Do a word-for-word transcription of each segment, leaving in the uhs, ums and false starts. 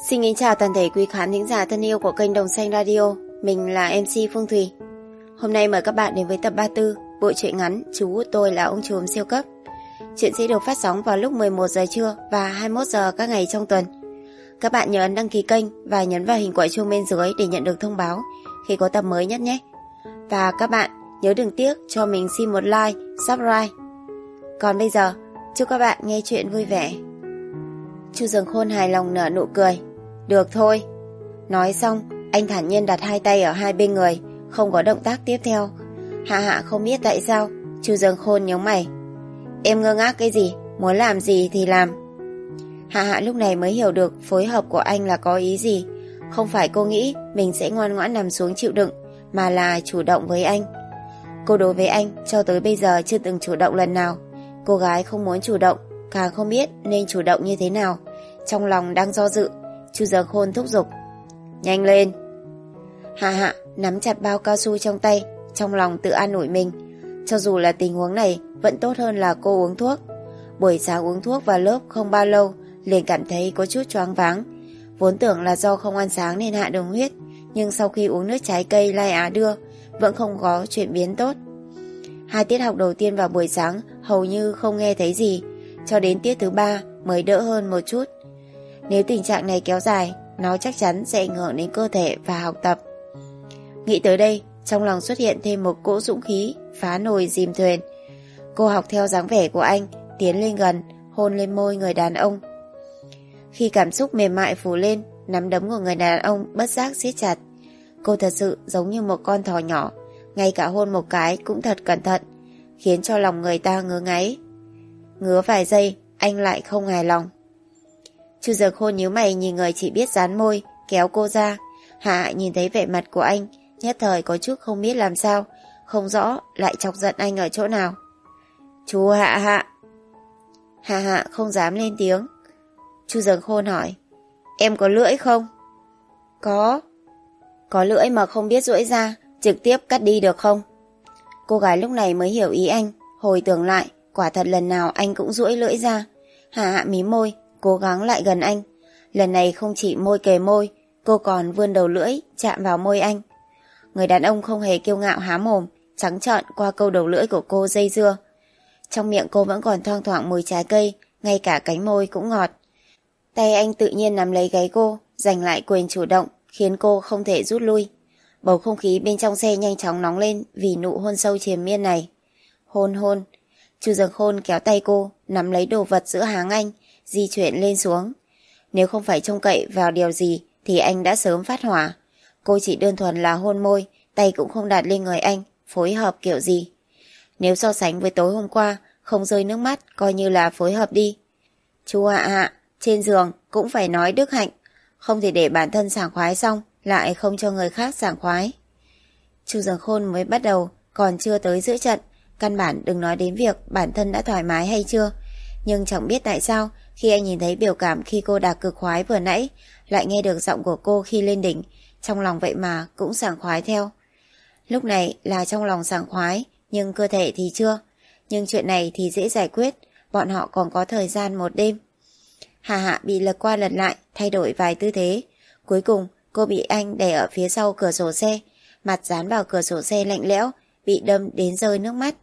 Xin kính chào toàn thể quý khán thính giả thân yêu của kênh Đồng Xanh Radio. Mình là em xê Phương Thùy. Hôm nay mời các bạn đến với tập ba mươi tư bộ truyện ngắn Chú Tôi Là Ông Trùm Siêu Cấp. Chuyện sẽ được phát sóng vào lúc mười một giờ trưa và hai mươi mốt giờ các ngày trong tuần. Các bạn nhớ ấn đăng ký kênh và nhấn vào hình quả chuông bên dưới để nhận được thông báo khi có tập mới nhất nhé. Và các bạn nhớ đừng tiếc cho mình xin một like, subscribe. Còn bây giờ, chúc các bạn nghe chuyện vui vẻ. Chu Dường Khôn hài lòng nở nụ cười. Được thôi. Nói xong, anh thản nhiên đặt hai tay ở hai bên người, không có động tác tiếp theo. Hạ Hạ không biết tại sao, Chu Dường Khôn nhướng mày. Em ngơ ngác cái gì, muốn làm gì thì làm. Hạ Hạ lúc này mới hiểu được phối hợp của anh là có ý gì. Không phải cô nghĩ mình sẽ ngoan ngoãn nằm xuống chịu đựng, mà là chủ động với anh. Cô đối với anh cho tới bây giờ chưa từng chủ động lần nào. Cô gái không muốn chủ động, càng không biết nên chủ động như thế nào. Trong lòng đang do dự, Chu Dường Khôn thúc giục. Nhanh lên. Hạ Hạ nắm chặt bao cao su trong tay, trong lòng tự an ủi mình. Cho dù là tình huống này vẫn tốt hơn là cô uống thuốc. Buổi sáng uống thuốc vào lớp không bao lâu liền cảm thấy có chút choáng váng. Vốn tưởng là do không ăn sáng nên hạ đường huyết, nhưng sau khi uống nước trái cây Lai Á đưa vẫn không có chuyển biến tốt. Hai tiết học đầu tiên vào buổi sáng hầu như không nghe thấy gì, cho đến tiết thứ ba mới đỡ hơn một chút. Nếu tình trạng này kéo dài, nó chắc chắn sẽ ảnh hưởng đến cơ thể và học tập. Nghĩ tới đây, trong lòng xuất hiện thêm một cỗ dũng khí phá nồi dìm thuyền. Cô học theo dáng vẻ của anh, tiến lên gần, hôn lên môi người đàn ông. Khi cảm xúc mềm mại phủ lên, nắm đấm của người đàn ông bất giác siết chặt. Cô thật sự giống như một con thỏ nhỏ, ngay cả hôn một cái cũng thật cẩn thận, khiến cho lòng người ta ngứa ngáy. Ngứa vài giây, anh lại không hài lòng. Chu Dường Khôn nhíu mày nhìn người chỉ biết dán môi, kéo cô ra. Hạ nhìn thấy vẻ mặt của anh, nhất thời có chút không biết làm sao, không rõ lại chọc giận anh ở chỗ nào. Chú Hạ Hạ. Hạ Hạ không dám lên tiếng. Chu Dường Khôn hỏi, em có lưỡi không? Có. Có lưỡi mà không biết duỗi ra, trực tiếp cắt đi được không? Cô gái lúc này mới hiểu ý anh, hồi tưởng lại, quả thật lần nào anh cũng duỗi lưỡi ra. Hạ Hạ mím môi, cố gắng lại gần anh. Lần này không chỉ môi kề môi, cô còn vươn đầu lưỡi chạm vào môi anh. Người đàn ông không hề kiêu ngạo há mồm, trắng trợn qua câu đầu lưỡi của cô dây dưa. Trong miệng cô vẫn còn thoang thoảng mùi trái cây, ngay cả cánh môi cũng ngọt. Tay anh tự nhiên nắm lấy gáy cô, giành lại quyền chủ động, khiến cô không thể rút lui. Bầu không khí bên trong xe nhanh chóng nóng lên vì nụ hôn sâu triền miên này. Hôn hôn. Chu Dường Khôn kéo tay cô, nắm lấy đồ vật giữa háng anh, di chuyển lên xuống. Nếu không phải trông cậy vào điều gì thì anh đã sớm phát hỏa. Cô chỉ đơn thuần là hôn môi, tay cũng không đặt lên người anh, phối hợp kiểu gì. Nếu so sánh với tối hôm qua, không rơi nước mắt coi như là phối hợp đi. Chú Hạ Hạ, trên giường cũng phải nói đức hạnh, không thể để bản thân sảng khoái xong lại không cho người khác sảng khoái. Chu Dường Khôn mới bắt đầu, còn chưa tới giữa trận, căn bản đừng nói đến việc bản thân đã thoải mái hay chưa. Nhưng chẳng biết tại sao, khi anh nhìn thấy biểu cảm khi cô đạt cực khoái vừa nãy, lại nghe được giọng của cô khi lên đỉnh, trong lòng vậy mà cũng sảng khoái theo. Lúc này là trong lòng sảng khoái, nhưng cơ thể thì chưa. Nhưng chuyện này thì dễ giải quyết, bọn họ còn có thời gian một đêm. Hạ Hạ bị lật qua lật lại, thay đổi vài tư thế. Cuối cùng, cô bị anh đè ở phía sau cửa sổ xe, mặt dán vào cửa sổ xe lạnh lẽo, bị đâm đến rơi nước mắt.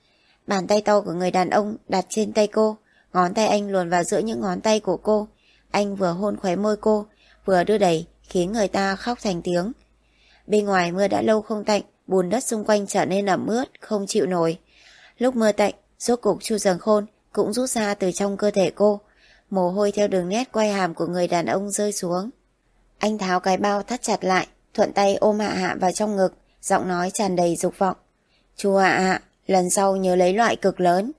Bàn tay to của người đàn ông đặt trên tay cô, ngón tay anh luồn vào giữa những ngón tay của cô. Anh vừa hôn khóe môi cô, vừa đưa đẩy, khiến người ta khóc thành tiếng. Bên ngoài mưa đã lâu không tạnh, bùn đất xung quanh trở nên ẩm ướt, không chịu nổi. Lúc mưa tạnh, rốt cục Chu Dường Khôn cũng rút ra từ trong cơ thể cô. Mồ hôi theo đường nét quai hàm của người đàn ông rơi xuống. Anh tháo cái bao thắt chặt lại, thuận tay ôm Hạ Hạ vào trong ngực, giọng nói tràn đầy dục vọng. Chú Hạ Hạ, lần sau nhớ lấy loại cực lớn.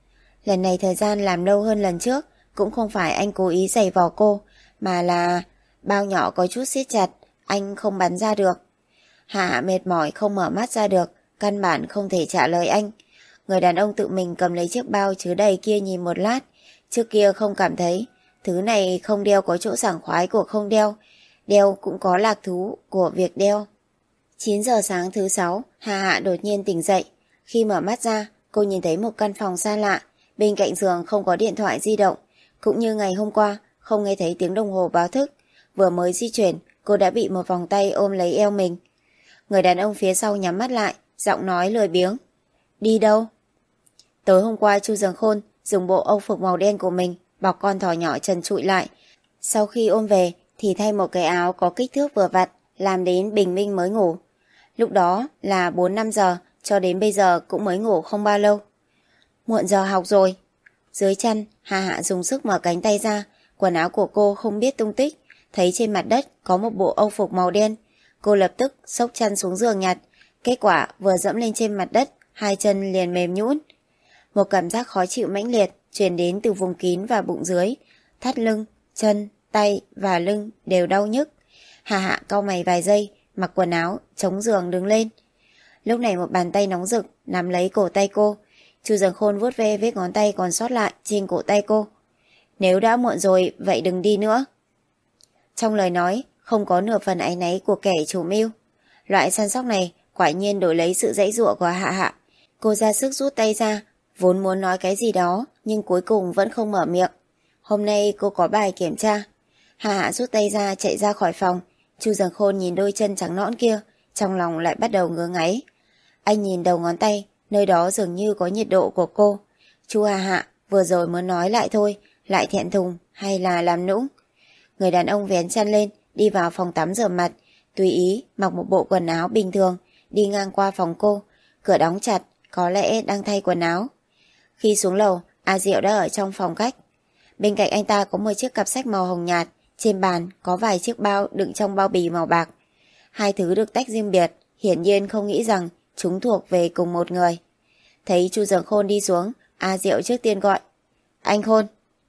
Lần này thời gian làm lâu hơn lần trước, cũng không phải anh cố ý giày vò cô, mà là bao nhỏ có chút siết chặt, anh không bắn ra được. Hạ Hạ mệt mỏi không mở mắt ra được, căn bản không thể trả lời anh. Người đàn ông tự mình cầm lấy chiếc bao chứa đầy kia nhìn một lát, trước kia không cảm thấy, thứ này không đeo có chỗ sảng khoái của không đeo, đeo cũng có lạc thú của việc đeo. chín giờ sáng thứ sáu, Hạ Hạ đột nhiên tỉnh dậy. Khi mở mắt ra, cô nhìn thấy một căn phòng xa lạ, bên cạnh giường không có điện thoại di động, cũng như ngày hôm qua, không nghe thấy tiếng đồng hồ báo thức, vừa mới di chuyển, cô đã bị một vòng tay ôm lấy eo mình. Người đàn ông phía sau nhắm mắt lại, giọng nói lười biếng. Đi đâu? Tối hôm qua Chu Dường Khôn dùng bộ âu phục màu đen của mình bọc con thỏ nhỏ trần trụi lại. Sau khi ôm về thì thay một cái áo có kích thước vừa vặn, làm đến bình minh mới ngủ. Lúc đó là bốn năm giờ, cho đến bây giờ cũng mới ngủ không bao lâu. Muộn giờ học rồi. Dưới chân, Hà Hạ dùng sức mở cánh tay ra, quần áo của cô không biết tung tích. Thấy trên mặt đất có một bộ âu phục màu đen, cô lập tức xốc chân xuống giường nhặt. Kết quả vừa dẫm lên trên mặt đất, hai chân liền mềm nhũn. Một cảm giác khó chịu mãnh liệt truyền đến từ vùng kín và bụng dưới, thắt lưng, chân, tay và lưng đều đau nhức. Hà Hạ cau mày vài giây, mặc quần áo, chống giường đứng lên. Lúc này một bàn tay nóng rực nắm lấy cổ tay cô. Chu Dường Khôn vuốt ve vết ngón tay còn sót lại trên cổ tay cô. Nếu đã muộn rồi, vậy đừng đi nữa. Trong lời nói không có nửa phần áy náy của kẻ chủ mưu. Loại săn sóc này quả nhiên đổi lấy sự dãy dụa của Hạ Hạ. Cô ra sức rút tay ra, vốn muốn nói cái gì đó nhưng cuối cùng vẫn không mở miệng. Hôm nay cô có bài kiểm tra. Hạ Hạ rút tay ra chạy ra khỏi phòng. Chu Dường Khôn nhìn đôi chân trắng nõn kia, trong lòng lại bắt đầu ngứa ngáy. Anh nhìn đầu ngón tay, nơi đó dường như có nhiệt độ của cô. Chu Hạ Hạ vừa rồi muốn nói lại thôi, lại thẹn thùng hay là làm nũng. Người đàn ông vén chăn lên, đi vào phòng tắm rửa mặt, tùy ý mặc một bộ quần áo bình thường, đi ngang qua phòng cô, cửa đóng chặt, có lẽ đang thay quần áo. Khi xuống lầu, A Diệu đã ở trong phòng khách. Bên cạnh anh ta có một chiếc cặp sách màu hồng nhạt, trên bàn có vài chiếc bao đựng trong bao bì màu bạc. Hai thứ được tách riêng biệt, hiển nhiên không nghĩ rằng chúng thuộc về cùng một người. Thấy Chu Dường Khôn đi xuống, A Diệu trước tiên gọi. Anh Khôn.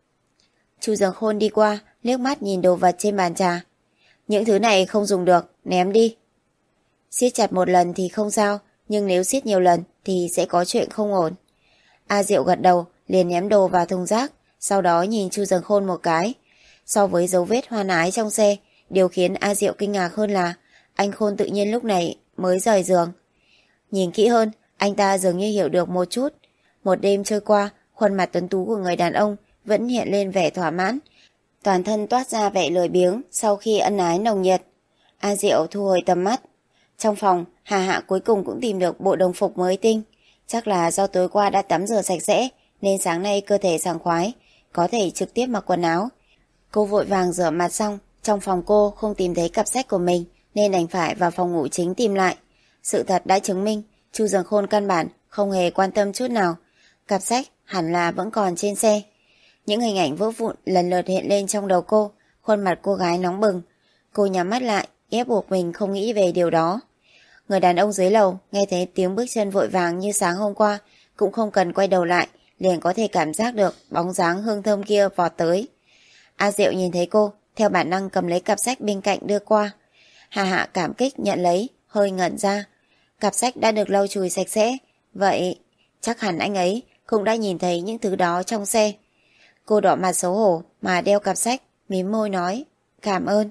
Chu Dường Khôn đi qua, liếc mắt nhìn đồ vật trên bàn trà. Những thứ này không dùng được, ném đi. Siết chặt một lần thì không sao, nhưng nếu siết nhiều lần thì sẽ có chuyện không ổn. A Diệu gật đầu, liền ném đồ vào thùng rác, sau đó nhìn Chu Dường Khôn một cái. So với dấu vết hoan ái trong xe, điều khiến A Diệu kinh ngạc hơn là anh Khôn tự nhiên lúc này mới rời giường. Nhìn kỹ hơn, anh ta dường như hiểu được một chút. Một đêm trôi qua, khuôn mặt tuấn tú của người đàn ông vẫn hiện lên vẻ thỏa mãn. Toàn thân toát ra vẻ lười biếng sau khi ân ái nồng nhiệt. A Diệu thu hồi tầm mắt. Trong phòng, Hà Hạ cuối cùng cũng tìm được bộ đồng phục mới tinh. Chắc là do tối qua đã tắm rửa sạch sẽ nên sáng nay cơ thể sảng khoái, có thể trực tiếp mặc quần áo. Cô vội vàng rửa mặt xong, trong phòng cô không tìm thấy cặp sách của mình nên đành phải vào phòng ngủ chính tìm lại. Sự thật đã chứng minh Chu Dường Khôn căn bản không hề quan tâm chút nào. Cặp sách hẳn là vẫn còn trên xe. Những hình ảnh vỡ vụn lần lượt hiện lên trong đầu cô, khuôn mặt cô gái nóng bừng. Cô nhắm mắt lại, ép buộc mình không nghĩ về điều đó. Người đàn ông dưới lầu nghe thấy tiếng bước chân vội vàng như sáng hôm qua, cũng không cần quay đầu lại, liền có thể cảm giác được bóng dáng hương thơm kia vọt tới. A Diệu nhìn thấy cô, theo bản năng cầm lấy cặp sách bên cạnh đưa qua. Hà Hạ cảm kích nhận lấy, hơi ngẩn ra. Cặp sách đã được lau chùi sạch sẽ, vậy chắc hẳn anh ấy cũng đã nhìn thấy những thứ đó trong xe. Cô đỏ mặt xấu hổ mà đeo cặp sách, mím môi nói, cảm ơn.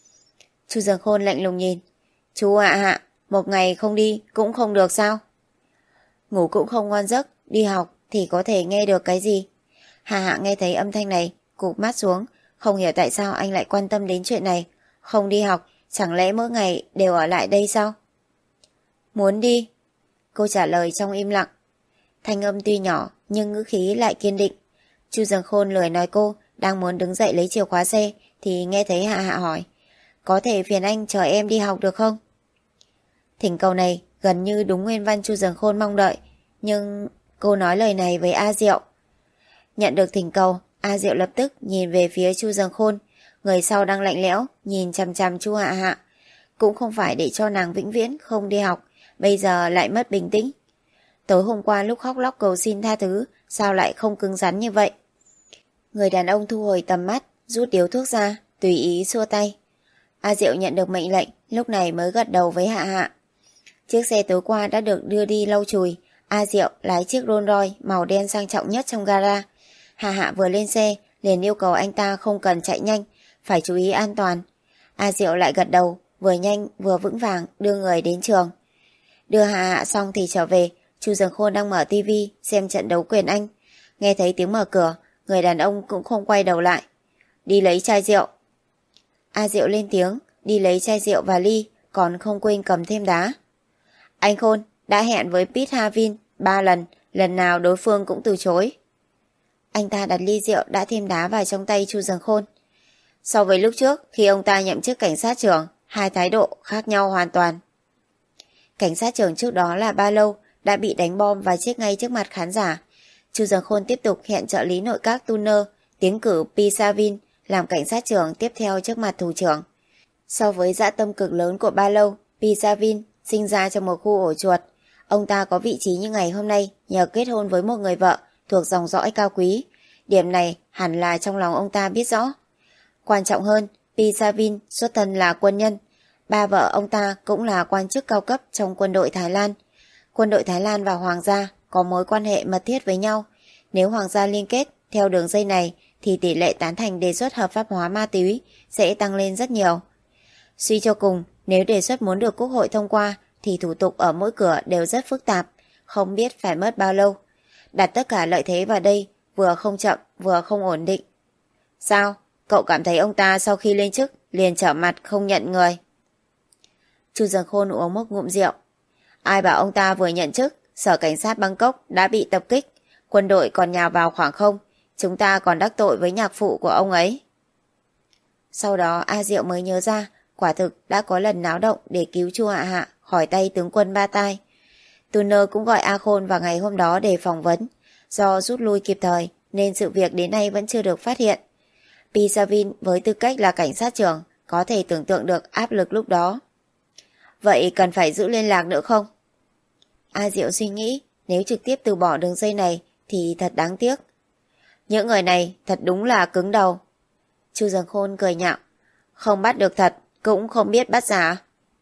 Chu Dường Khôn lạnh lùng nhìn. Chú ạ Hạ, một ngày không đi cũng không được sao? Ngủ cũng không ngon giấc, đi học thì có thể nghe được cái gì? Hà Hạ nghe thấy âm thanh này, cụp mắt xuống, không hiểu tại sao anh lại quan tâm đến chuyện này. Không đi học, chẳng lẽ mỗi ngày đều ở lại đây sao? Muốn đi. Cô trả lời trong im lặng. Thanh âm tuy nhỏ nhưng ngữ khí lại kiên định. Chu Dường Khôn lười nói cô, đang muốn đứng dậy lấy chìa khóa xe thì nghe thấy Hạ Hạ hỏi. Có thể phiền anh chờ em đi học được không? Thỉnh cầu này gần như đúng nguyên văn Chu Dường Khôn mong đợi, nhưng cô nói lời này với A Diệu. Nhận được thỉnh cầu, A Diệu lập tức nhìn về phía Chu Dường Khôn, người sau đang lạnh lẽo nhìn chằm chằm Chu Hạ Hạ. Cũng không phải để cho nàng vĩnh viễn không đi học, bây giờ lại mất bình tĩnh. Tối hôm qua lúc khóc lóc cầu xin tha thứ, sao lại không cứng rắn như vậy? Người đàn ông thu hồi tầm mắt, rút điếu thuốc ra, tùy ý xua tay. A Diệu nhận được mệnh lệnh, lúc này mới gật đầu với Hạ Hạ. Chiếc xe tối qua đã được đưa đi lau chùi. A Diệu lái chiếc Rolls Royce màu đen sang trọng nhất trong gara. Hạ Hạ vừa lên xe, liền yêu cầu anh ta không cần chạy nhanh, phải chú ý an toàn. A Diệu lại gật đầu, vừa nhanh vừa vững vàng đưa người đến trường. Đưa Hạ Hạ xong thì trở về. Chu Dường Khôn đang mở tivi xem trận đấu quyền Anh. Nghe thấy tiếng mở cửa, người đàn ông cũng không quay đầu lại. Đi lấy chai rượu. A Diệu lên tiếng, đi lấy chai rượu và ly, còn không quên cầm thêm đá. Anh Khôn đã hẹn với Pete Havin ba lần, lần nào đối phương cũng từ chối. Anh ta đặt ly rượu đã thêm đá vào trong tay Chu Dần Khôn. So với lúc trước, khi ông ta nhậm chức cảnh sát trưởng, hai thái độ khác nhau hoàn toàn. Cảnh sát trưởng trước đó là Ba Lâu đã bị đánh bom và chết ngay trước mặt khán giả. Chu Dần Khôn tiếp tục hẹn trợ lý nội các Turner tiến cử Pete Savin làm cảnh sát trưởng tiếp theo trước mặt thủ trưởng. So với dã tâm cực lớn của Ba Lâu, Pete Savin sinh ra trong một khu ổ chuột. Ông ta có vị trí như ngày hôm nay nhờ kết hôn với một người vợ thuộc dòng dõi cao quý. Điểm này hẳn là trong lòng ông ta biết rõ. Quan trọng hơn, Pete Savin xuất thân là quân nhân. Ba vợ ông ta cũng là quan chức cao cấp trong quân đội Thái Lan. Quân đội Thái Lan và Hoàng gia có mối quan hệ mật thiết với nhau. Nếu Hoàng gia liên kết theo đường dây này thì tỷ lệ tán thành đề xuất hợp pháp hóa ma túy sẽ tăng lên rất nhiều. Suy cho cùng, nếu đề xuất muốn được Quốc hội thông qua thì thủ tục ở mỗi cửa đều rất phức tạp, không biết phải mất bao lâu. Đặt tất cả lợi thế vào đây, vừa không chậm vừa không ổn định. Sao? Cậu cảm thấy ông ta sau khi lên chức liền trở mặt không nhận người? Chu Dần Khôn uống một ngụm rượu. Ai bảo ông ta vừa nhận chức, sở cảnh sát Bangkok đã bị tập kích, quân đội còn nhào vào khoảng không, chúng ta còn đắc tội với nhạc phụ của ông ấy. Sau đó A Diệu mới nhớ ra, quả thực đã có lần náo động để cứu Chu Hạ Hạ khỏi tay tướng quân Ba Tai. Turner cũng gọi A Khôn vào ngày hôm đó để phỏng vấn. Do rút lui kịp thời nên sự việc đến nay vẫn chưa được phát hiện. Pete Savin với tư cách là cảnh sát trưởng có thể tưởng tượng được áp lực lúc đó. Vậy cần phải giữ liên lạc nữa không? A Diệu suy nghĩ, nếu trực tiếp từ bỏ đường dây này thì thật đáng tiếc. Những người này thật đúng là cứng đầu. Chu Dần Khôn cười nhạo. Không bắt được thật, cũng không biết bắt giả.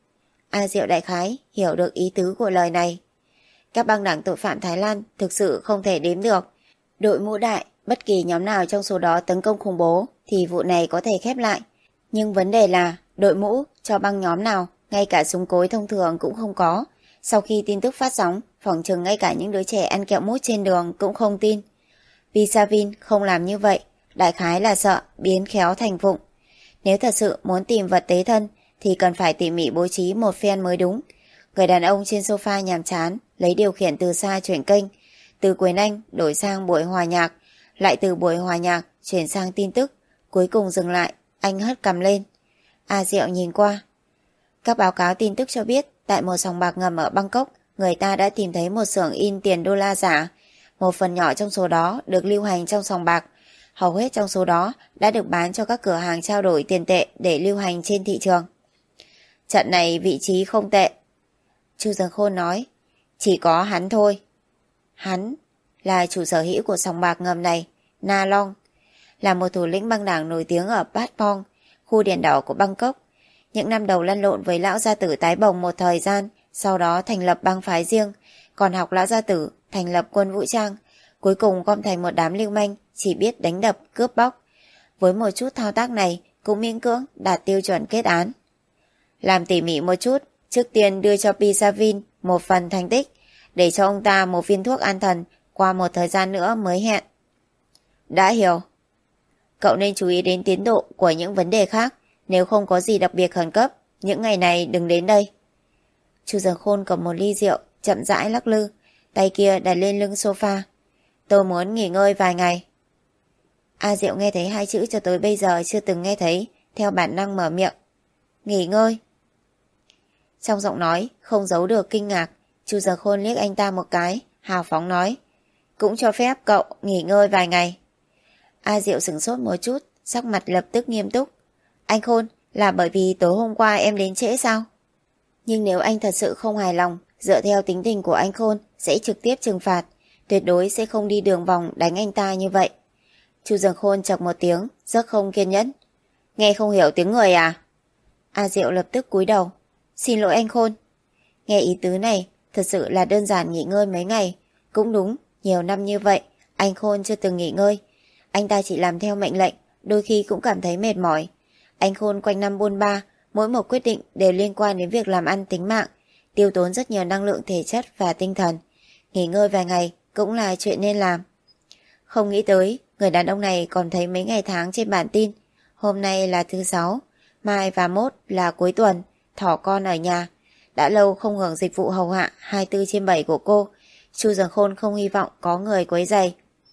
A Diệu đại khái hiểu được ý tứ của lời này. Các băng đảng tội phạm Thái Lan thực sự không thể đếm được. Đội mũ đại, bất kỳ nhóm nào trong số đó tấn công khủng bố thì vụ này có thể khép lại. Nhưng vấn đề là đội mũ cho băng nhóm nào, ngay cả súng cối thông thường cũng không có. Sau khi tin tức phát sóng, phỏng chừng ngay cả những đứa trẻ ăn kẹo mút trên đường cũng không tin. Pete Savin không làm như vậy, đại khái là sợ biến khéo thành vụng. Nếu thật sự muốn tìm vật tế thân thì cần phải tỉ mỉ bố trí một phen mới đúng. Người đàn ông trên sofa nhàm chán lấy điều khiển từ xa chuyển kênh, từ Quyền Anh đổi sang buổi hòa nhạc, lại từ buổi hòa nhạc chuyển sang tin tức, cuối cùng dừng lại, anh hất cằm lên. A Diệu nhìn qua. Các báo cáo tin tức cho biết tại một sòng bạc ngầm ở Bangkok, người ta đã tìm thấy một xưởng in tiền đô la giả. Một phần nhỏ trong số đó được lưu hành trong sòng bạc, hầu hết trong số đó đã được bán cho các cửa hàng trao đổi tiền tệ để lưu hành trên thị trường. Trận này vị trí không tệ. Chu Dần Khôn nói, chỉ có hắn thôi. Hắn là chủ sở hữu của sòng bạc ngầm này, Na Long, là một thủ lĩnh băng đảng nổi tiếng ở Pat Pong, khu đèn đỏ của Bangkok. Những năm đầu lăn lộn với lão gia tử Tái Bồng một thời gian, sau đó thành lập bang phái riêng, còn học lão gia tử thành lập quân vũ trang, cuối cùng gom thành một đám lưu manh chỉ biết đánh đập, cướp bóc. Với một chút thao tác này cũng miễn cưỡng đạt tiêu chuẩn kết án. Làm tỉ mỉ một chút, trước tiên đưa cho Pete Savin một phần thành tích, để cho ông ta một viên thuốc an thần, qua một thời gian nữa mới hẹn. Đã hiểu. Cậu nên chú ý đến tiến độ của những vấn đề khác, nếu không có gì đặc biệt khẩn cấp, những ngày này đừng đến đây. Chu Dần Khôn cầm một ly rượu, chậm rãi lắc lư, tay kia đặt lên lưng sofa. Tôi muốn nghỉ ngơi vài ngày. A Diệu nghe thấy hai chữ cho tới bây giờ chưa từng nghe thấy, theo bản năng mở miệng. Nghỉ ngơi. Trong giọng nói không giấu được kinh ngạc. Chu Dần Khôn liếc anh ta một cái, hào phóng nói, cũng cho phép cậu nghỉ ngơi vài ngày. A Diệu sửng sốt một chút, sắc mặt lập tức nghiêm túc. Anh Khôn, là bởi vì tối hôm qua em đến trễ sao? Nhưng nếu anh thật sự không hài lòng, dựa theo tính tình của anh Khôn sẽ trực tiếp trừng phạt, tuyệt đối sẽ không đi đường vòng đánh anh ta như vậy. Chu Dần Khôn chọc một tiếng, rất không kiên nhẫn. Nghe không hiểu tiếng người à? A Diệu lập tức cúi đầu. Xin lỗi anh Khôn. Nghe ý tứ này, thật sự là đơn giản nghỉ ngơi mấy ngày. Cũng đúng, nhiều năm như vậy, anh Khôn chưa từng nghỉ ngơi. Anh ta chỉ làm theo mệnh lệnh, đôi khi cũng cảm thấy mệt mỏi. Anh Khôn quanh năm buôn ba, mỗi một quyết định đều liên quan đến việc làm ăn tính mạng, tiêu tốn rất nhiều năng lượng thể chất và tinh thần. Nghỉ ngơi vài ngày cũng là chuyện nên làm. Không nghĩ tới, người đàn ông này còn thấy mấy ngày tháng trên bản tin. Hôm nay là thứ sáu, Mai và mốt là cuối tuần, thỏ con ở nhà. Đã lâu không hưởng dịch vụ hầu hạ hai mươi bốn trên bảy của cô. Chu Dường Khôn không hy vọng có người quấy rầy.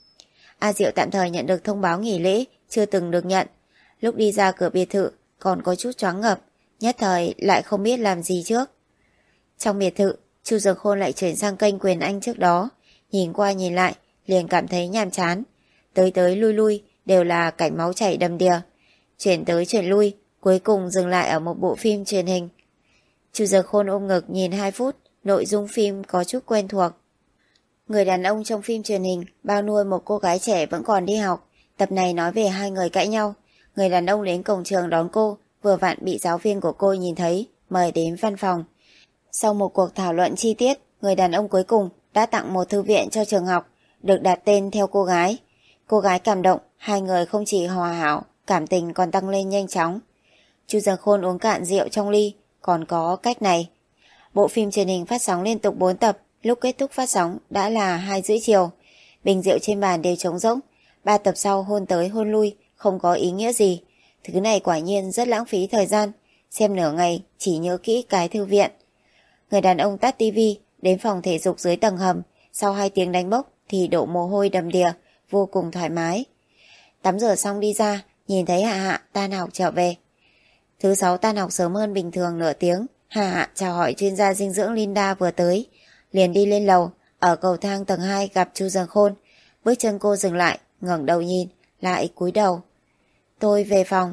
A Diệu tạm thời nhận được thông báo nghỉ lễ chưa từng được nhận. Lúc đi ra cửa biệt thự còn có chút choáng ngợp, nhất thời lại không biết làm gì trước. Trong biệt thự, Chu Dường Khôn lại chuyển sang kênh Quyền Anh trước đó. Nhìn qua nhìn lại, liền cảm thấy nhàm chán. Tới tới lui lui đều là cảnh máu chảy đầm đìa. Chuyển tới chuyển lui, cuối cùng dừng lại ở một bộ phim truyền hình. Chu Dường Khôn ôm ngực nhìn hai phút, nội dung phim có chút quen thuộc. Người đàn ông trong phim truyền hình bao nuôi một cô gái trẻ vẫn còn đi học. Tập này nói về hai người cãi nhau. Người đàn ông đến cổng trường đón cô, vừa vặn bị giáo viên của cô nhìn thấy, mời đến văn phòng. Sau một cuộc thảo luận chi tiết, người đàn ông cuối cùng đã tặng một thư viện cho trường học, được đặt tên theo cô gái. Cô gái cảm động, hai người không chỉ hòa hảo, cảm tình còn tăng lên nhanh chóng. Chu Dường Khôn uống cạn rượu trong ly, còn có cách này. Bộ phim truyền hình phát sóng liên tục bốn tập, lúc kết thúc phát sóng đã là hai rưỡi chiều. Bình rượu trên bàn đều trống rỗng, ba tập sau hôn tới hôn lui, không có ý nghĩa gì. Thứ này quả nhiên rất lãng phí thời gian, xem nửa ngày chỉ nhớ kỹ cái thư viện. Người đàn ông tắt tivi, đến phòng thể dục dưới tầng hầm, sau hai tiếng đánh bốc thì đổ mồ hôi đầm đìa, vô cùng thoải mái. Tắm rửa xong đi ra, nhìn thấy Hạ Hạ tan học trở về. Thứ sáu tan học sớm hơn bình thường nửa tiếng, Hạ Hạ chào hỏi chuyên gia dinh dưỡng Linda vừa tới, liền đi lên lầu, ở cầu thang tầng hai gặp Chu Dường Khôn. Bước chân cô dừng lại, ngẩng đầu nhìn, lại cúi đầu. Tôi về phòng.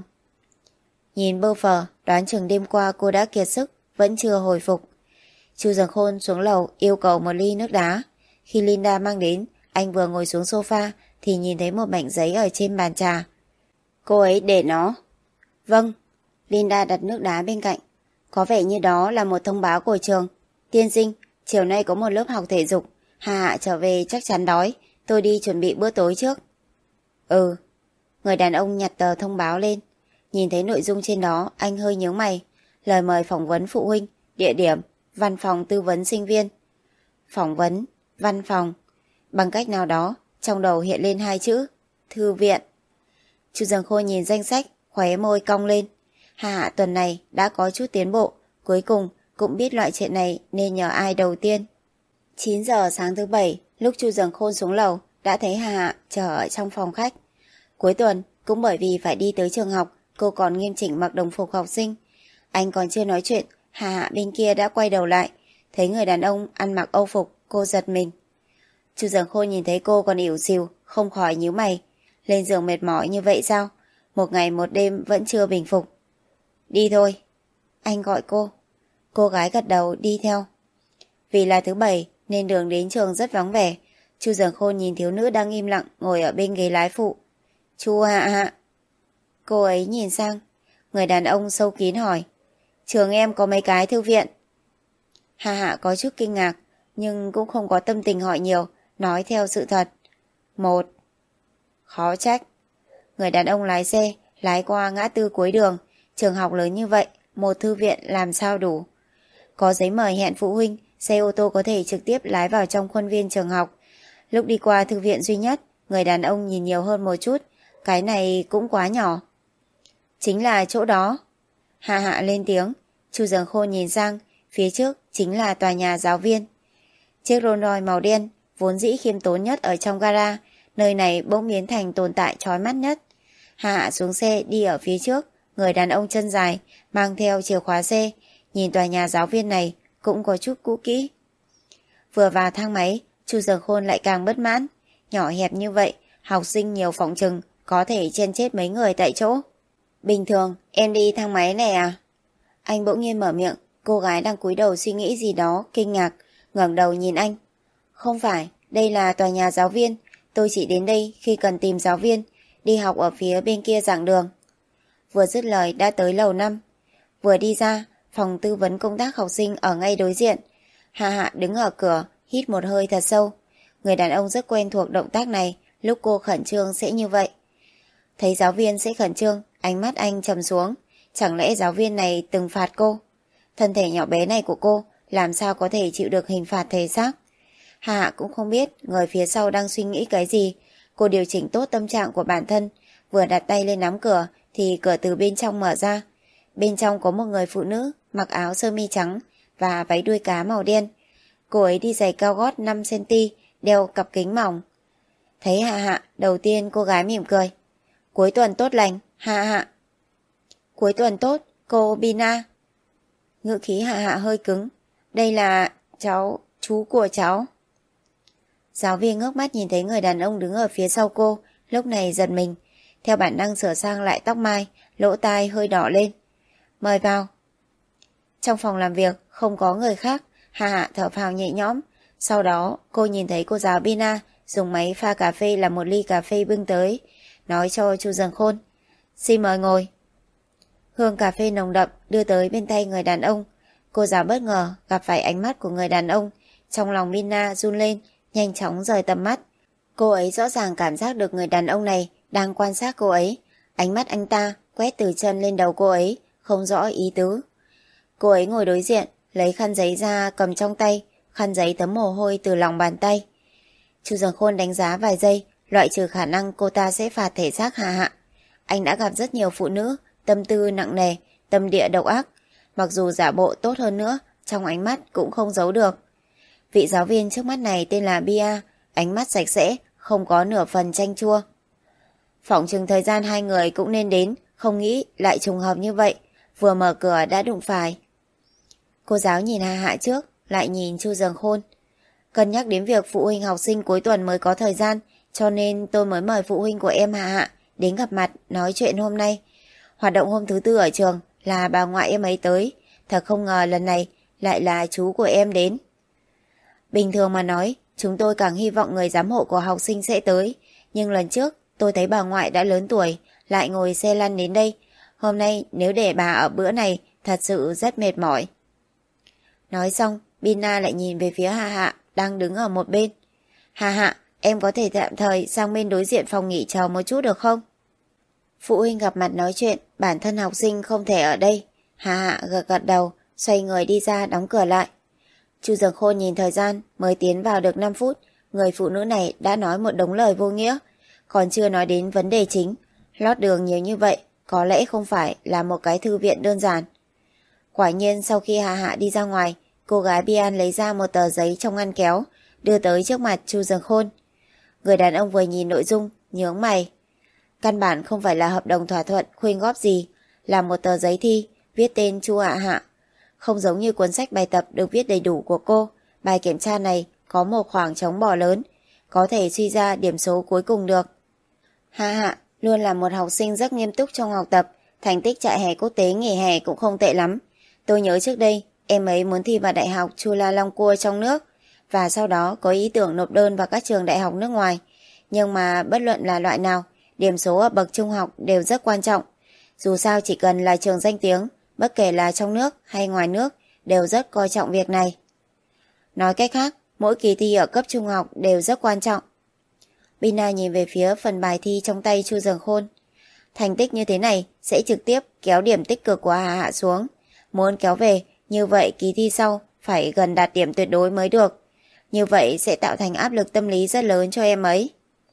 Nhìn bơ phờ, đoán chừng đêm qua cô đã kiệt sức, vẫn chưa hồi phục. Chu Dường Khôn xuống lầu yêu cầu một ly nước đá. Khi Linda mang đến, anh vừa ngồi xuống sofa thì nhìn thấy một mảnh giấy ở trên bàn trà. Cô ấy để nó. Vâng. Linda đặt nước đá bên cạnh. Có vẻ như đó là một thông báo của trường. Tiên sinh, chiều nay có một lớp học thể dục. Hạ Hạ trở về chắc chắn đói. Tôi đi chuẩn bị bữa tối trước. Ừ. Người đàn ông nhặt tờ thông báo lên. Nhìn thấy nội dung trên đó, anh hơi nhướng mày. Lời mời phỏng vấn phụ huynh, địa điểm, văn phòng tư vấn sinh viên. Phỏng vấn, văn phòng. Bằng cách nào đó, trong đầu hiện lên hai chữ, thư viện. Chu Dường Khôn nhìn danh sách, khóe môi cong lên. Hạ Hạ tuần này đã có chút tiến bộ, cuối cùng cũng biết loại chuyện này nên nhờ ai đầu tiên. chín giờ sáng thứ bảy, lúc Chu Dường Khôn xuống lầu, đã thấy Hạ Hạ chờ ở trong phòng khách. Cuối tuần, cũng bởi vì phải đi tới trường học, cô còn nghiêm chỉnh mặc đồng phục học sinh. Anh còn chưa nói chuyện, Hạ Hạ bên kia đã quay đầu lại, thấy người đàn ông ăn mặc âu phục, cô giật mình. Chu Dường Khôn nhìn thấy cô còn ỉu xìu, không khỏi nhíu mày. Lên giường mệt mỏi như vậy sao? Một ngày một đêm vẫn chưa bình phục. Đi thôi. Anh gọi cô. Cô gái gật đầu đi theo. Vì là thứ bảy nên đường đến trường rất vắng vẻ. Chu Dường Khôn nhìn thiếu nữ đang im lặng ngồi ở bên ghế lái phụ. Chu Hạ Hạ. Cô ấy nhìn sang. Người đàn ông sâu kín hỏi. Trường em có mấy cái thư viện? Hạ Hạ có chút kinh ngạc, nhưng cũng không có tâm tình hỏi nhiều, nói theo sự thật. Một. Khó trách. Người đàn ông lái xe, lái qua ngã tư cuối đường. Trường học lớn như vậy, một thư viện làm sao đủ. Có giấy mời hẹn phụ huynh, xe ô tô có thể trực tiếp lái vào trong khuôn viên trường học. Lúc đi qua thư viện duy nhất, người đàn ông nhìn nhiều hơn một chút. Cái này cũng quá nhỏ. Chính là chỗ đó. Hạ Hạ lên tiếng. Chu Dường Khôn nhìn sang, phía trước chính là tòa nhà giáo viên. Chiếc Rolls Royce màu đen, vốn dĩ khiêm tốn nhất ở trong gara, nơi này bỗng biến thành tồn tại chói mắt nhất. Hạ Hạ xuống xe đi ở phía trước, người đàn ông chân dài, mang theo chìa khóa xe, nhìn tòa nhà giáo viên này cũng có chút cũ kỹ. Vừa vào thang máy, Chu Dường Khôn lại càng bất mãn. Nhỏ hẹp như vậy, học sinh nhiều phỏng chừng, có thể chen chết mấy người tại chỗ. Bình thường, em đi thang máy này à? Anh bỗng nhiên mở miệng, cô gái đang cúi đầu suy nghĩ gì đó, kinh ngạc, ngẩng đầu nhìn anh. Không phải, đây là tòa nhà giáo viên, tôi chỉ đến đây khi cần tìm giáo viên, đi học ở phía bên kia giảng đường. Vừa dứt lời đã tới lầu năm. Vừa đi ra, phòng tư vấn công tác học sinh ở ngay đối diện. Hạ Hạ đứng ở cửa, hít một hơi thật sâu. Người đàn ông rất quen thuộc động tác này, lúc cô khẩn trương sẽ như vậy. Thấy giáo viên sẽ khẩn trương, ánh mắt anh trầm xuống. Chẳng lẽ giáo viên này từng phạt cô? Thân thể nhỏ bé này của cô làm sao có thể chịu được hình phạt thể xác? Hạ Hạ cũng không biết người phía sau đang suy nghĩ cái gì. Cô điều chỉnh tốt tâm trạng của bản thân, vừa đặt tay lên nắm cửa thì cửa từ bên trong mở ra. bên trong có một người phụ nữ mặc áo sơ mi trắng và váy đuôi cá màu đen. Cô ấy đi giày cao gót năm xăng-ti-mét, đeo cặp kính mỏng. Thấy Hạ Hạ, đầu tiên cô gái mỉm cười. Cuối tuần tốt lành, Hạ Hạ. Cuối tuần tốt, cô Bina. Ngữ khí Hạ Hạ hơi cứng. Đây là cháu, chú của cháu. Giáo viên ngước mắt nhìn thấy người đàn ông đứng ở phía sau cô, lúc này giật mình. Theo bản năng sửa sang lại tóc mai, lỗ tai hơi đỏ lên. Mời vào. Trong phòng làm việc không có người khác, Hạ Hạ thở phào nhẹ nhõm. Sau đó cô nhìn thấy cô giáo Bina dùng máy pha cà phê làm một ly cà phê bưng tới, nói cho Chu Dần Khôn. Xin mời ngồi. Hương cà phê nồng đậm đưa tới bên tay người đàn ông. Cô giáo bất ngờ gặp phải ánh mắt của người đàn ông. Trong lòng Bina run lên, nhanh chóng rời tầm mắt. Cô ấy rõ ràng cảm giác được người đàn ông này đang quan sát cô ấy. Ánh mắt anh ta quét từ chân lên đầu cô ấy, không rõ ý tứ. Cô ấy ngồi đối diện, lấy khăn giấy ra cầm trong tay, khăn giấy thấm mồ hôi từ lòng bàn tay. Chu Dần Khôn đánh giá vài giây, loại trừ khả năng cô ta sẽ phạt thể xác Hạ Hạ. Anh đã gặp rất nhiều phụ nữ, tâm tư nặng nề, tâm địa độc ác. Mặc dù giả bộ tốt hơn nữa, trong ánh mắt cũng không giấu được. Vị giáo viên trước mắt này tên là Bia, ánh mắt sạch sẽ, không có nửa phần chanh chua. Phỏng chừng thời gian hai người cũng nên đến, không nghĩ lại trùng hợp như vậy, vừa mở cửa đã đụng phải. Cô giáo nhìn Hạ Hạ trước, lại nhìn Chu Dần Khôn. Cân nhắc đến việc phụ huynh học sinh cuối tuần mới có thời gian, cho nên tôi mới mời phụ huynh của em Hạ Hạ đến gặp mặt nói chuyện hôm nay. Hoạt động hôm thứ tư ở trường là bà ngoại em ấy tới, thật không ngờ lần này lại là chú của em đến. Bình thường mà nói, chúng tôi càng hy vọng người giám hộ của học sinh sẽ tới, nhưng lần trước tôi thấy bà ngoại đã lớn tuổi, lại ngồi xe lăn đến đây. Hôm nay nếu để bà ở bữa này, thật sự rất mệt mỏi. Nói xong, Bina lại nhìn về phía Hạ Hạ đang đứng ở một bên. Hạ Hạ, em có thể tạm thời sang bên đối diện phòng nghỉ chờ một chút được không? Phụ huynh gặp mặt nói chuyện, bản thân học sinh không thể ở đây. Hạ Hạ gật gật đầu, xoay người đi ra đóng cửa lại. Chu Dần Khôn nhìn thời gian, mới tiến vào được năm phút, người phụ nữ này đã nói một đống lời vô nghĩa, còn chưa nói đến vấn đề chính. Lót đường nhiều như vậy, có lẽ không phải là một cái thư viện đơn giản. Quả nhiên sau khi Hạ Hạ đi ra ngoài, cô gái Bian lấy ra một tờ giấy trong ngăn kéo, đưa tới trước mặt Chu Dần Khôn. Người đàn ông vừa nhìn nội dung, nhướng mày. Căn bản không phải là hợp đồng thỏa thuận khuyên góp gì, là một tờ giấy thi, viết tên Chu Hạ Hạ. Không giống như cuốn sách bài tập được viết đầy đủ của cô, bài kiểm tra này có một khoảng trống bỏ lớn, có thể suy ra điểm số cuối cùng được. Hạ Hạ luôn là một học sinh rất nghiêm túc trong học tập, thành tích trại hè quốc tế nghỉ hè cũng không tệ lắm. Tôi nhớ trước đây, em ấy muốn thi vào Đại học Chulalongkorn trong nước, và sau đó có ý tưởng nộp đơn vào các trường đại học nước ngoài. Nhưng mà bất luận là loại nào, điểm số ở bậc trung học đều rất quan trọng. Dù sao chỉ cần là trường danh tiếng, bất kể là trong nước hay ngoài nước, đều rất coi trọng việc này. Nói cách khác, mỗi kỳ thi ở cấp trung học đều rất quan trọng. Bina nhìn về phía phần bài thi trong tay Chu Dần Khôn. Thành tích như thế này sẽ trực tiếp kéo điểm tích cực của Hạ Hạ xuống. Muốn kéo về, như vậy kỳ thi sau phải gần đạt điểm tuyệt đối mới được. Như vậy sẽ tạo thành áp lực tâm lý rất lớn cho em ấy.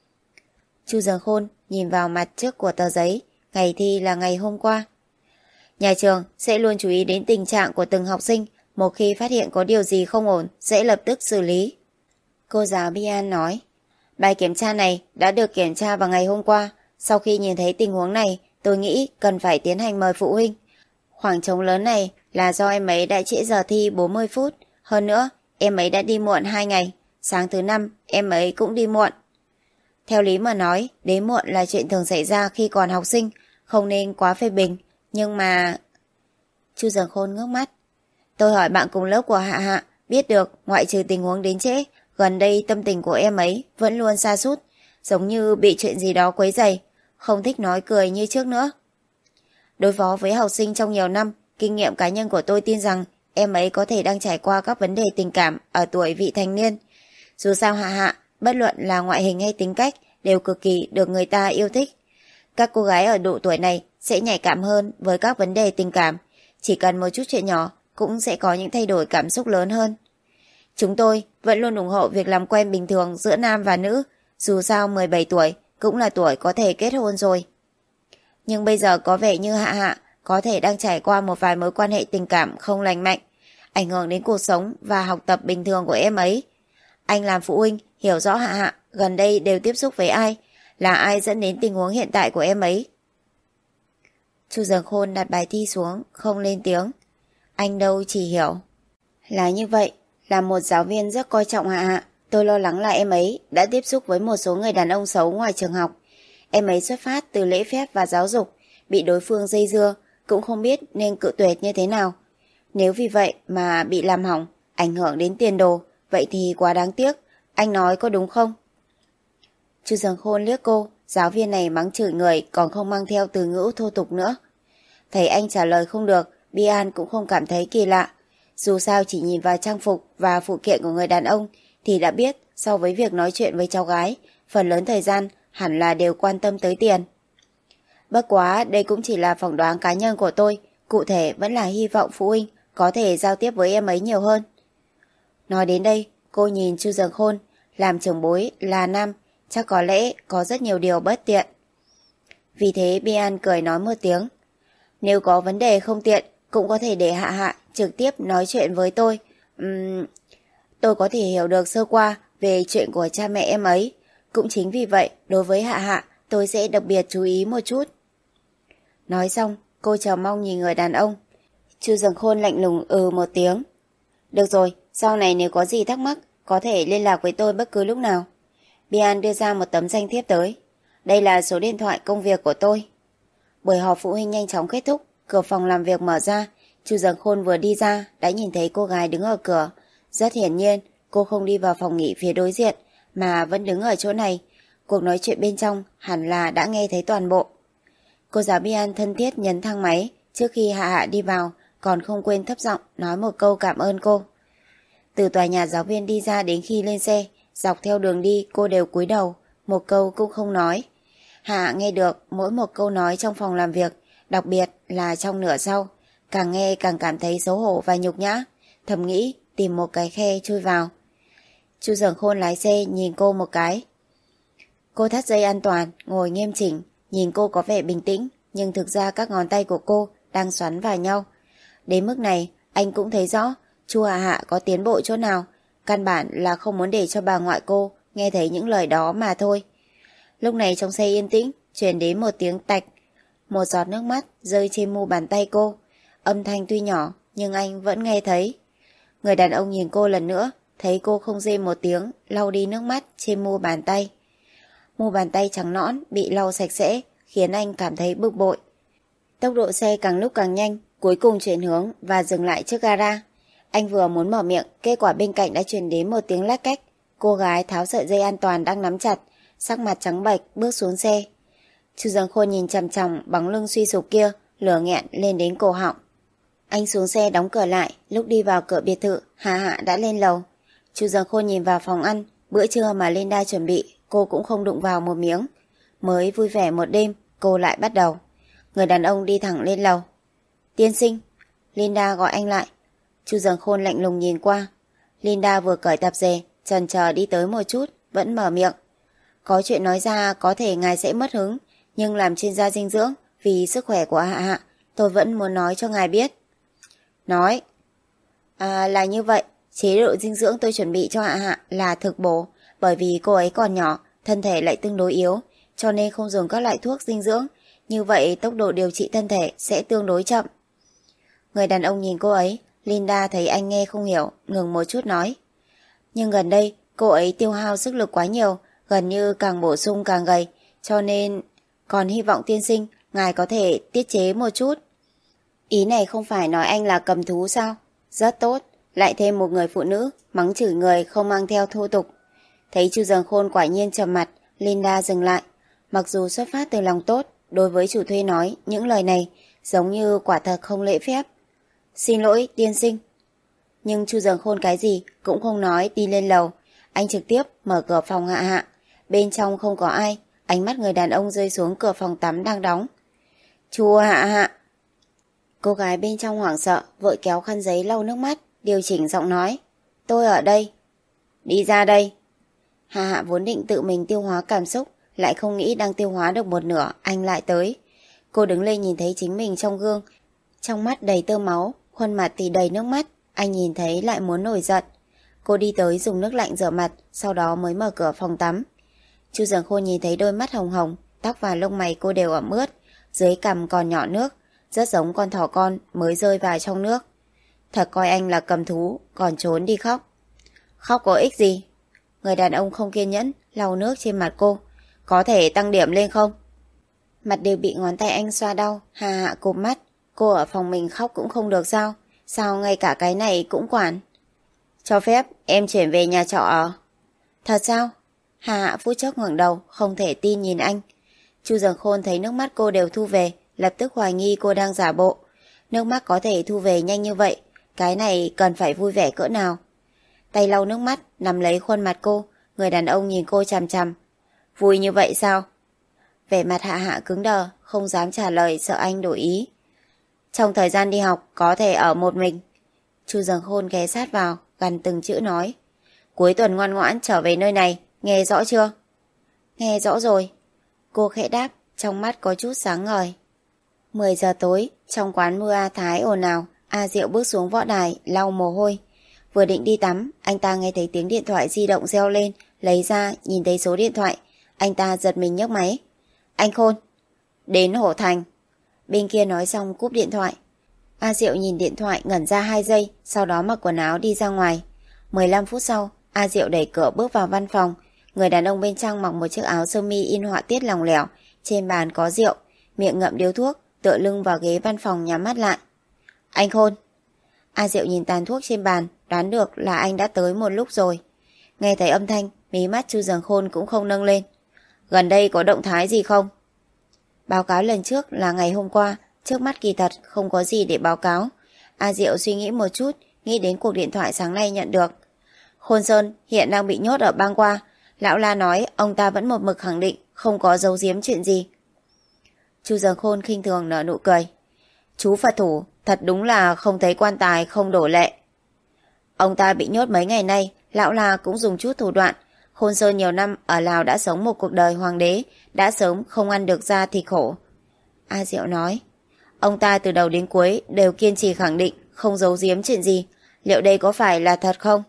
Chu Dần Khôn nhìn vào mặt trước của tờ giấy, ngày thi là ngày hôm qua. Nhà trường sẽ luôn chú ý đến tình trạng của từng học sinh, một khi phát hiện có điều gì không ổn sẽ lập tức xử lý. Cô giáo Bian nói, bài kiểm tra này đã được kiểm tra vào ngày hôm qua. Sau khi nhìn thấy tình huống này, tôi nghĩ cần phải tiến hành mời phụ huynh. Khoảng trống lớn này là do em ấy đã trễ giờ thi bốn mươi phút. Hơn nữa, em ấy đã đi muộn hai ngày. Sáng thứ năm, em ấy cũng đi muộn. Theo lý mà nói, đến muộn là chuyện thường xảy ra khi còn học sinh, không nên quá phê bình. Nhưng mà... Chu Dần Khôn ngước mắt. Tôi hỏi bạn cùng lớp của Hạ Hạ, biết được ngoại trừ tình huống đến trễ, gần đây tâm tình của em ấy vẫn luôn sa sút, giống như bị chuyện gì đó quấy rầy, không thích nói cười như trước nữa. Đối phó với học sinh trong nhiều năm, kinh nghiệm cá nhân của tôi tin rằng em ấy có thể đang trải qua các vấn đề tình cảm ở tuổi vị thành niên. Dù sao Hạ Hạ, bất luận là ngoại hình hay tính cách, đều cực kỳ được người ta yêu thích. Các cô gái ở độ tuổi này sẽ nhạy cảm hơn với các vấn đề tình cảm, chỉ cần một chút chuyện nhỏ cũng sẽ có những thay đổi cảm xúc lớn hơn. Chúng tôi vẫn luôn ủng hộ việc làm quen bình thường giữa nam và nữ, dù sao mười bảy tuổi cũng là tuổi có thể kết hôn rồi. Nhưng bây giờ có vẻ như Hạ Hạ có thể đang trải qua một vài mối quan hệ tình cảm không lành mạnh, ảnh hưởng đến cuộc sống và học tập bình thường của em ấy. Anh làm phụ huynh, hiểu rõ Hạ Hạ gần đây đều tiếp xúc với ai, là ai dẫn đến tình huống hiện tại của em ấy. Chu Dần Khôn đặt bài thi xuống, không lên tiếng. Anh đâu chỉ hiểu. Là như vậy, là một giáo viên rất coi trọng Hạ Hạ, tôi lo lắng là em ấy đã tiếp xúc với một số người đàn ông xấu ngoài trường học. Em ấy xuất phát từ lễ phép và giáo dục, bị đối phương dây dưa, cũng không biết nên cự tuyệt như thế nào. Nếu vì vậy mà bị làm hỏng, ảnh hưởng đến tiền đồ, vậy thì quá đáng tiếc. Anh nói có đúng không? Chu Dần Khôn liếc cô, giáo viên này mắng chửi người còn không mang theo từ ngữ thô tục nữa. Thấy anh trả lời không được, Bi An cũng không cảm thấy kỳ lạ. Dù sao chỉ nhìn vào trang phục và phụ kiện của người đàn ông thì đã biết so với việc nói chuyện với cháu gái, phần lớn thời gian hẳn là đều quan tâm tới tiền. Bất quá đây cũng chỉ là phỏng đoán cá nhân của tôi, cụ thể vẫn là hy vọng phụ huynh có thể giao tiếp với em ấy nhiều hơn. Nói đến đây, cô nhìn Chu Dần Khôn, làm trưởng bối là nam, chắc có lẽ có rất nhiều điều bất tiện. Vì thế Bi An cười nói một tiếng. Nếu có vấn đề không tiện, cũng có thể để Hạ Hạ trực tiếp nói chuyện với tôi. Uhm, tôi có thể hiểu được sơ qua về chuyện của cha mẹ em ấy. Cũng chính vì vậy, đối với Hạ Hạ, tôi sẽ đặc biệt chú ý một chút. Nói xong, cô chờ mong nhìn người đàn ông. Chu Dần Khôn lạnh lùng ừ một tiếng. Được rồi, sau này nếu có gì thắc mắc, có thể liên lạc với tôi bất cứ lúc nào. Bi An đưa ra một tấm danh thiếp tới. Đây là số điện thoại công việc của tôi. Buổi họp phụ huynh nhanh chóng kết thúc, cửa phòng làm việc mở ra. Chu Dần Khôn vừa đi ra đã nhìn thấy cô gái đứng ở cửa. Rất hiển nhiên, cô không đi vào phòng nghỉ phía đối diện, mà vẫn đứng ở chỗ này. Cuộc nói chuyện bên trong hẳn là đã nghe thấy toàn bộ. Cô giáo Bi An thân thiết nhấn thang máy. Trước khi Hạ Hạ đi vào, còn không quên thấp giọng nói một câu cảm ơn cô. Từ tòa nhà giáo viên đi ra đến khi lên xe, dọc theo đường đi cô đều cúi đầu, một câu cũng không nói. Hạ Hạ nghe được mỗi một câu nói trong phòng làm việc, đặc biệt là trong nửa sau, càng nghe càng cảm thấy xấu hổ và nhục nhã, thầm nghĩ tìm một cái khe chui vào. Chu Dần Khôn lái xe nhìn cô một cái. Cô thắt dây an toàn, ngồi nghiêm chỉnh, nhìn cô có vẻ bình tĩnh, nhưng thực ra các ngón tay của cô đang xoắn vào nhau. Đến mức này, anh cũng thấy rõ Chu Hạ Hạ có tiến bộ chỗ nào, căn bản là không muốn để cho bà ngoại cô nghe thấy những lời đó mà thôi. Lúc này trong xe yên tĩnh, truyền đến một tiếng tạch. Một giọt nước mắt rơi trên mu bàn tay cô. Âm thanh tuy nhỏ, nhưng anh vẫn nghe thấy. Người đàn ông nhìn cô lần nữa, thấy cô không rên một tiếng, lau đi nước mắt trên mu bàn tay. Mu bàn tay trắng nõn bị lau sạch sẽ, khiến anh cảm thấy bực bội. Tốc độ xe càng lúc càng nhanh, cuối cùng chuyển hướng và dừng lại trước gara. Anh vừa muốn mở miệng, kết quả bên cạnh đã truyền đến một tiếng lách cách. Cô gái tháo sợi dây an toàn đang nắm chặt, sắc mặt trắng bệch bước xuống xe. Chu Dần Khôn nhìn chằm chằm bóng lưng suy sụp kia, lửa nghẹn lên đến cổ họng. Anh xuống xe đóng cửa lại, lúc đi vào cửa biệt thự, Hạ Hạ đã lên lầu. Chu Dần Khôn nhìn vào phòng ăn, bữa trưa mà Linda chuẩn bị, cô cũng không đụng vào một miếng. Mới vui vẻ một đêm, cô lại bắt đầu. Người đàn ông đi thẳng lên lầu. Tiên sinh, Linda gọi anh lại. Chu Dần Khôn lạnh lùng nhìn qua. Linda vừa cởi tạp dề, chần chờ đi tới một chút, vẫn mở miệng. Có chuyện nói ra có thể ngài sẽ mất hứng, nhưng làm chuyên gia dinh dưỡng, vì sức khỏe của Hạ Hạ, tôi vẫn muốn nói cho ngài biết. Nói. À, là như vậy, chế độ dinh dưỡng tôi chuẩn bị cho Hạ Hạ là thực bổ, bởi vì cô ấy còn nhỏ, thân thể lại tương đối yếu, cho nên không dùng các loại thuốc dinh dưỡng, như vậy tốc độ điều trị thân thể sẽ tương đối chậm. Người đàn ông nhìn cô ấy, Linda thấy anh nghe không hiểu, ngừng một chút nói. Nhưng gần đây, cô ấy tiêu hao sức lực quá nhiều, gần như càng bổ sung càng gầy, cho nên còn hy vọng tiên sinh, ngài có thể tiết chế một chút. Ý này không phải nói anh là cầm thú sao? Rất tốt, lại thêm một người phụ nữ, mắng chửi người không mang theo thô tục. Thấy Chu Dần Khôn quả nhiên trầm mặt, Linda dừng lại. Mặc dù xuất phát từ lòng tốt, đối với chủ thuê nói những lời này giống như quả thật không lễ phép. Xin lỗi tiên sinh. Nhưng Chu Dần Khôn cái gì cũng không nói, đi lên lầu. Anh trực tiếp mở cửa phòng Hạ Hạ. Bên trong không có ai, ánh mắt người đàn ông rơi xuống cửa phòng tắm đang đóng. Chu Hạ Hạ. Cô gái bên trong hoảng sợ, vội kéo khăn giấy lau nước mắt, điều chỉnh giọng nói. Tôi ở đây. Đi ra đây. Hạ Hạ vốn định tự mình tiêu hóa cảm xúc, lại không nghĩ đang tiêu hóa được một nửa, anh lại tới. Cô đứng lên nhìn thấy chính mình trong gương, Trong mắt đầy tơ máu, khuôn mặt thì đầy nước mắt, anh nhìn thấy lại muốn nổi giận. Cô đi tới dùng nước lạnh rửa mặt, sau đó mới mở cửa phòng tắm. Chu Dường Khôn nhìn thấy đôi mắt hồng hồng, tóc và lông mày cô đều ẩm ướt, dưới cằm còn nhỏ nước, rất giống con thỏ con mới rơi vào trong nước. Thật coi anh là cầm thú, còn trốn đi khóc. Khóc có ích gì? Người đàn ông không kiên nhẫn, lau nước trên mặt cô. Có thể tăng điểm lên không? Mặt đều bị ngón tay anh xoa đau, hà hạ cụp mắt. Cô ở phòng mình khóc cũng không được sao? Sao ngay cả cái này cũng quản? Cho phép em chuyển về nhà trọ ở. Thật sao? Hà hạ phút chốc ngẩng đầu, không thể tin nhìn anh. Chu Dường Khôn thấy nước mắt cô đều thu về, lập tức hoài nghi cô đang giả bộ. Nước mắt có thể thu về nhanh như vậy, cái này cần phải vui vẻ cỡ nào? Tay lau nước mắt, nắm lấy khuôn mặt cô, người đàn ông nhìn cô chằm chằm. Vui như vậy sao? Vẻ mặt Hạ Hạ cứng đờ, không dám trả lời, sợ anh đổi ý. Trong thời gian đi học, có thể ở một mình. Chu Dường Khôn ghé sát vào, gằn từng chữ nói. Cuối tuần ngoan ngoãn trở về nơi này, nghe rõ chưa? Nghe rõ rồi. Cô khẽ đáp, trong mắt có chút sáng ngời. mười giờ tối, trong quán mưa A Thái ồn ào, A Diệu bước xuống võ đài, lau mồ hôi. Vừa định đi tắm, anh ta nghe thấy tiếng điện thoại di động reo lên, lấy ra, nhìn thấy số điện thoại. Anh ta giật mình nhấc máy. Anh Khôn. Đến Hổ Thành. Bên kia nói xong cúp điện thoại. A Diệu nhìn điện thoại ngẩn ra hai giây, sau đó mặc quần áo đi ra ngoài. mười lăm phút sau, A Diệu đẩy cửa bước vào văn phòng. Người đàn ông bên trong mặc một chiếc áo sơ mi in họa tiết lỏng lẻo, trên bàn có rượu, miệng ngậm điếu thuốc, tựa lưng vào ghế văn phòng nhắm mắt lại. Anh Khôn. A Diệu nhìn tàn thuốc trên bàn, đoán được là anh đã tới một lúc rồi. Nghe thấy âm thanh, mí mắt Chu Dường Khôn cũng không nâng lên. Gần đây có động thái gì không? Báo cáo lần trước là ngày hôm qua, trước mắt kỳ thật không có gì để báo cáo. A Diệu suy nghĩ một chút, nghĩ đến cuộc điện thoại sáng nay nhận được. Khôn Sơn hiện đang bị nhốt ở bang qua. Lão La nói ông ta vẫn một mực khẳng định không có giấu giếm chuyện gì. Chu Dường Khôn khinh thường nở nụ cười. Chú Phật thủ thật đúng là không thấy quan tài không đổ lệ. Ông ta bị nhốt mấy ngày nay, lão La cũng dùng chút thủ đoạn. Khôn Sơn nhiều năm ở Lào đã sống một cuộc đời hoàng đế, đã sớm không ăn được da thịt khổ. A Diệu nói, ông ta từ đầu đến cuối đều kiên trì khẳng định không giấu giếm chuyện gì. Liệu đây có phải là thật không?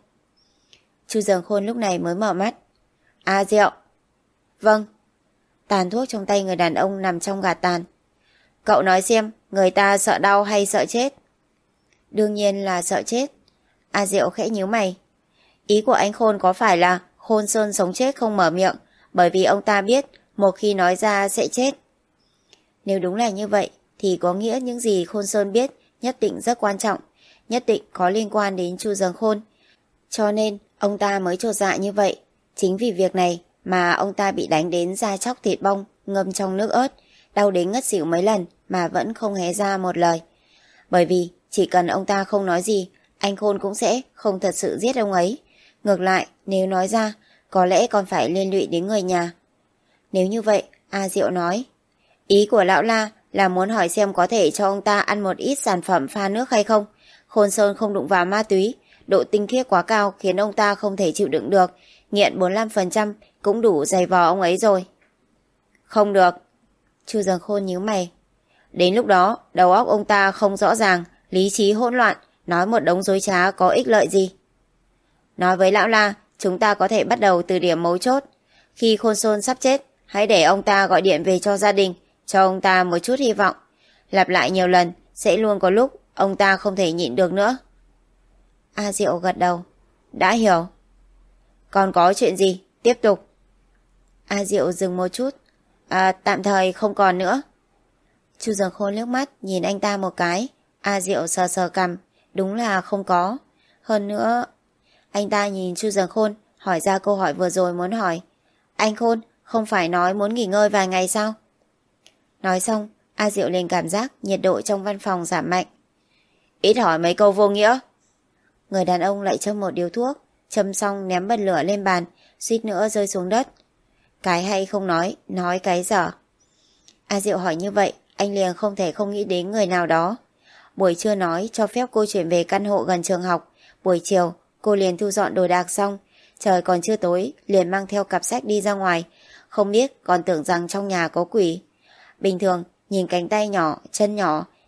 Chu Dường Khôn lúc này mới mở mắt. A Diệu. Vâng. Tàn thuốc trong tay người đàn ông nằm trong gạt tàn. Cậu nói xem, người ta sợ đau hay sợ chết? Đương nhiên là sợ chết. A Diệu khẽ nhíu mày. Ý của anh Khôn có phải là Khôn Sơn sống chết không mở miệng, bởi vì ông ta biết một khi nói ra sẽ chết? Nếu đúng là như vậy, thì có nghĩa những gì Khôn Sơn biết nhất định rất quan trọng, nhất định có liên quan đến Chu Dường Khôn. Cho nên ông ta mới chột dạ như vậy. Chính vì việc này mà ông ta bị đánh đến da chóc thịt bong, ngâm trong nước ớt, đau đến ngất xỉu mấy lần mà vẫn không hé ra một lời. Bởi vì chỉ cần ông ta không nói gì, anh Khôn cũng sẽ không thật sự giết ông ấy. Ngược lại, nếu nói ra, có lẽ còn phải liên lụy đến người nhà. Nếu như vậy, A Diệu nói, ý của lão La là muốn hỏi xem có thể cho ông ta ăn một ít sản phẩm pha nước hay không. Khôn Sơn không đụng vào ma túy, độ tinh khiết quá cao khiến ông ta không thể chịu đựng được, nghiện bốn mươi lăm phần trăm cũng đủ dày vò ông ấy rồi. Không được. Chu Dường Khôn nhíu mày. Đến lúc đó, đầu óc ông ta không rõ ràng, lý trí hỗn loạn, nói một đống dối trá có ích lợi gì. Nói với lão La, chúng ta có thể bắt đầu từ điểm mấu chốt. Khi Khôn Sơn sắp chết, hãy để ông ta gọi điện về cho gia đình, cho ông ta một chút hy vọng. Lặp lại nhiều lần, sẽ luôn có lúc ông ta không thể nhịn được nữa. A Diệu gật đầu. Đã hiểu. Còn có chuyện gì? Tiếp tục. A Diệu dừng một chút. À, tạm thời không còn nữa. Chu Dường Khôn liếc mắt nhìn anh ta một cái. A Diệu sờ sờ cằm. Đúng là không có. Hơn nữa... Anh ta nhìn Chu Dường Khôn, hỏi ra câu hỏi vừa rồi muốn hỏi. Anh Khôn, không phải nói muốn nghỉ ngơi vài ngày sao? Nói xong, A Diệu liền cảm giác nhiệt độ trong văn phòng giảm mạnh. Ít hỏi mấy câu vô nghĩa. Người đàn ông lại châm một điếu thuốc, châm xong ném bật lửa lên bàn, suýt nữa rơi xuống đất. Cái hay không nói, nói cái dở. A Diệu hỏi như vậy, anh liền không thể không nghĩ đến người nào đó. Buổi trưa nói cho phép cô chuyển về căn hộ gần trường học. Buổi chiều, cô liền thu dọn đồ đạc xong. Trời còn chưa tối, liền mang theo cặp sách đi ra ngoài. Không biết còn tưởng rằng trong nhà có quỷ. Bình thường, nhìn cánh tay nhỏ, chân nhỏ,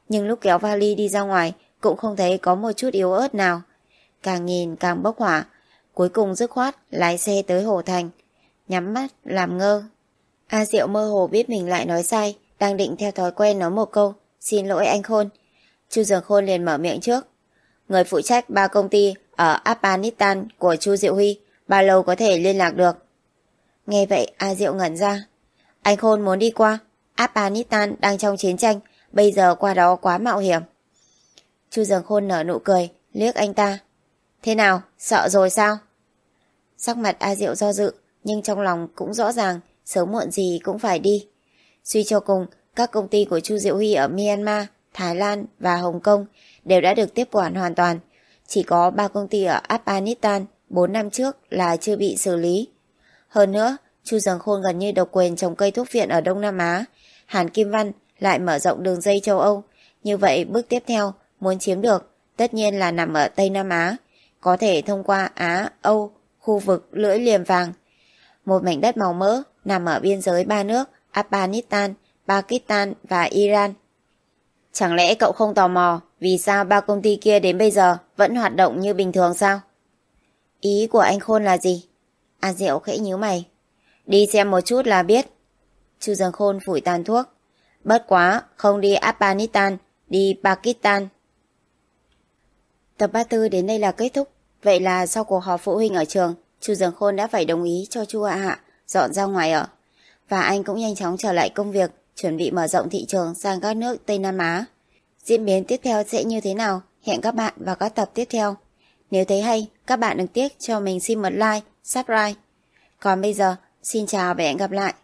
nhưng lúc kéo vali đi ra ngoài cũng không thấy có một chút yếu ớt nào. Càng nhìn càng bốc hỏa, cuối cùng dứt khoát lái xe tới Hồ Thành, nhắm mắt làm ngơ. A Diệu mơ hồ biết mình lại nói sai, đang định theo thói quen nói một câu xin lỗi anh Khôn. Chu Dường Khôn liền mở miệng trước. Người phụ trách ba công ty ở Afghanistan của Chu Diệu Huy bao lâu có thể liên lạc được? Nghe vậy A Diệu ngẩn ra. Anh Khôn muốn đi qua? Afghanistan đang trong chiến tranh, bây giờ qua đó quá mạo hiểm. Chu Dường Khôn nở nụ cười, liếc anh ta. Thế nào, sợ rồi sao? Sắc mặt A Diệu do dự, nhưng trong lòng cũng rõ ràng, sớm muộn gì cũng phải đi. Suy cho cùng, các công ty của Chu Diệu Huy ở Myanmar, Thái Lan và Hồng Kông đều đã được tiếp quản hoàn toàn. Chỉ có ba công ty ở Afghanistan bốn năm trước là chưa bị xử lý. Hơn nữa, Chu Dường Khôn gần như độc quyền trồng cây thuốc viện ở Đông Nam Á. Hàn Kim Văn lại mở rộng đường dây châu Âu. Như vậy bước tiếp theo muốn chiếm được tất nhiên là nằm ở Tây Nam Á, có thể thông qua Á, Âu, khu vực lưỡi liềm vàng. Một mảnh đất màu mỡ nằm ở biên giới ba nước Afghanistan, Pakistan và Iran. Chẳng lẽ cậu không tò mò vì sao ba công ty kia đến bây giờ vẫn hoạt động như bình thường sao? Ý của anh Khôn là gì? A Diệu khẽ nhíu mày. Đi xem một chút là biết. Chu Dường Khôn phủi tàn thuốc. Bất quá, không đi Afghanistan, đi Pakistan. Tập ba mươi tư đến đây là kết thúc. Vậy là sau cuộc họp phụ huynh ở trường, Chu Dường Khôn đã phải đồng ý cho Chu Hạ Hạ dọn ra ngoài ở. Và anh cũng nhanh chóng trở lại công việc, chuẩn bị mở rộng thị trường sang các nước Tây Nam Á. Diễn biến tiếp theo sẽ như thế nào? Hẹn các bạn vào các tập tiếp theo. Nếu thấy hay, các bạn đừng tiếc cho mình xin một like, subscribe. Còn bây giờ, xin chào và hẹn gặp lại.